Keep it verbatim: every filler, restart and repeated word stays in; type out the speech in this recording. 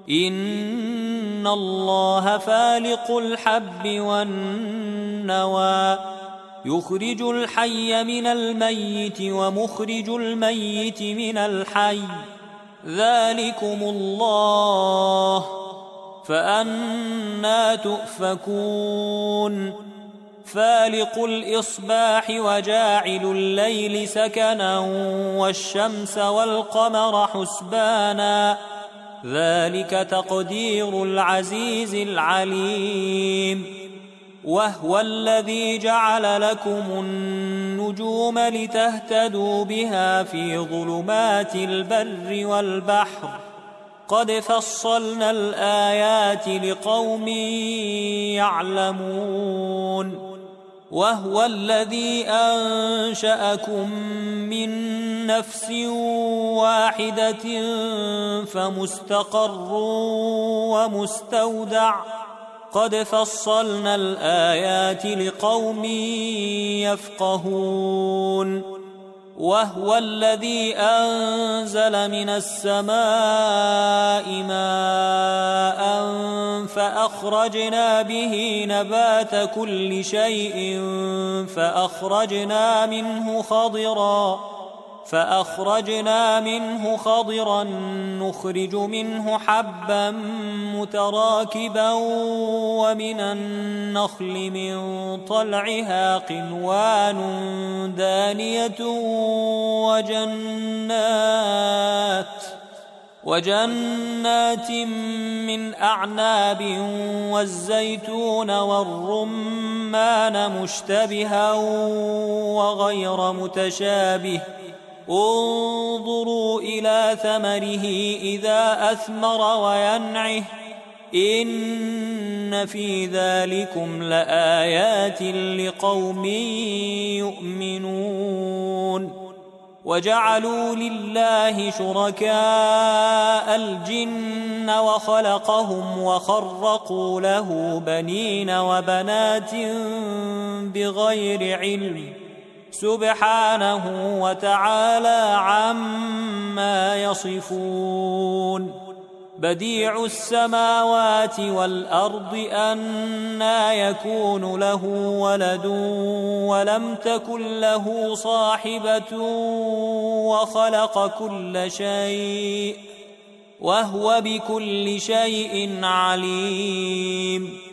إن الله فالق الحب والنوى يخرج الحي من الميت ومخرج الميت من الحي ذلكم الله فأنى تؤفكون فالق الإصباح وجاعل الليل سكنا والشمس والقمر حسبانا ذلك تقدير العزيز العليم وهو الذي جعل لكم النجوم لتهتدوا بها في ظلمات البر والبحر قد فصلنا الآيات لقوم يعلمون وهو الذي أنشأكم من نفس واحدة فمستقر ومستودع قد فصلنا الآيات لقوم يفقهون وهو الذي أنزل من السماء ماء فأخرجنا به نبات كل شيء فأخرجنا منه خضرا فأخرجنا منه خضرا نخرج منه حبا متراكبا ومن النخل من طلعها قنوان دانية وجنات وجنات من أعناب والزيتون والرمان مشتبها وغير متشابه انظروا إلى ثمره إذا أثمر وينعه إن في ذلكم لآيات لقوم يؤمنون وجعلوا لله شركاء الجن وخلقهم وخرقوا له بنين وبنات بغير علم سبحانه وتعالى عما يصفون بديع السماوات والأرض أنى يكون له ولد ولم تكن له صاحبة وخلق كل شيء وهو بكل شيء عليم